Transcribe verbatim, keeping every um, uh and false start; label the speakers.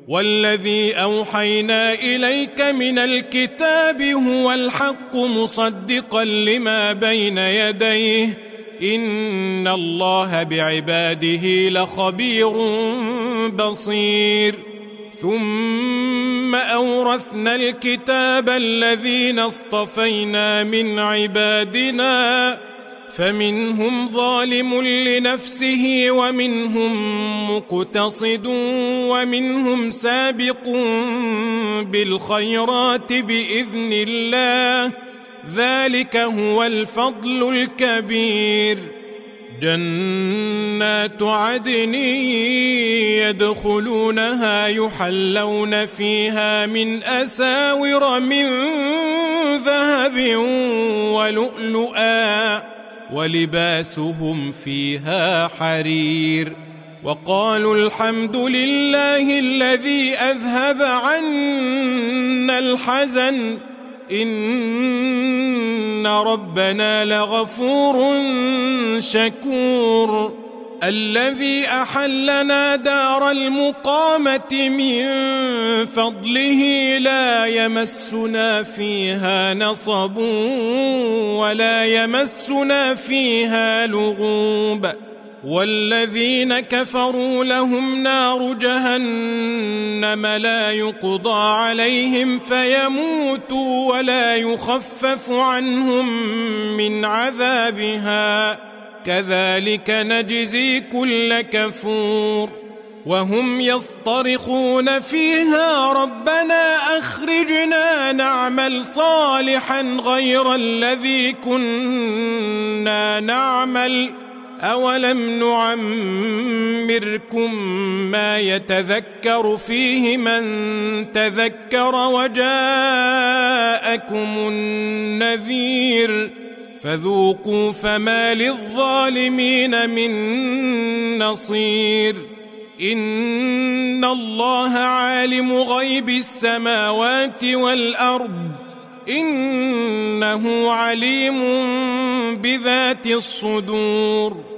Speaker 1: والذي أوحينا إليك من الكتاب هو الحق مصدقا لما بين يديه إن الله بعباده لخبير بصير. ثم أورثنا الكتاب الذين اصطفينا من عبادنا فمنهم ظالم لنفسه ومنهم مقتصد ومنهم سابق بالخيرات بإذن الله ذلك هو الفضل الكبير. جنات عدن يدخلونها يحلون فيها من أساور من ذهب ولؤلؤا ولباسهم فيها حرير. وقالوا الحمد لله الذي أذهب عنا الحزن إن ربنا لغفور شكور. الذي أحلنا دار المقامة من فضله لا يمسنا فيها نصب ولا يمسنا فيها لغوب. والذين كفروا لهم نار جهنم لا يقضى عليهم فيموتوا ولا يخفف عنهم من عذابها كذلك نجزي كل كفور. وهم يصطرخون فيها ربنا أخرجنا نعمل صالحا غير الذي كنا نعمل أولم نعمركم ما يتذكر فيه من تذكر وجاءكم النذير فذوقوا فما للظالمين من نصير. إن الله عالم غيب السماوات والأرض إنه عليم بذات الصدور.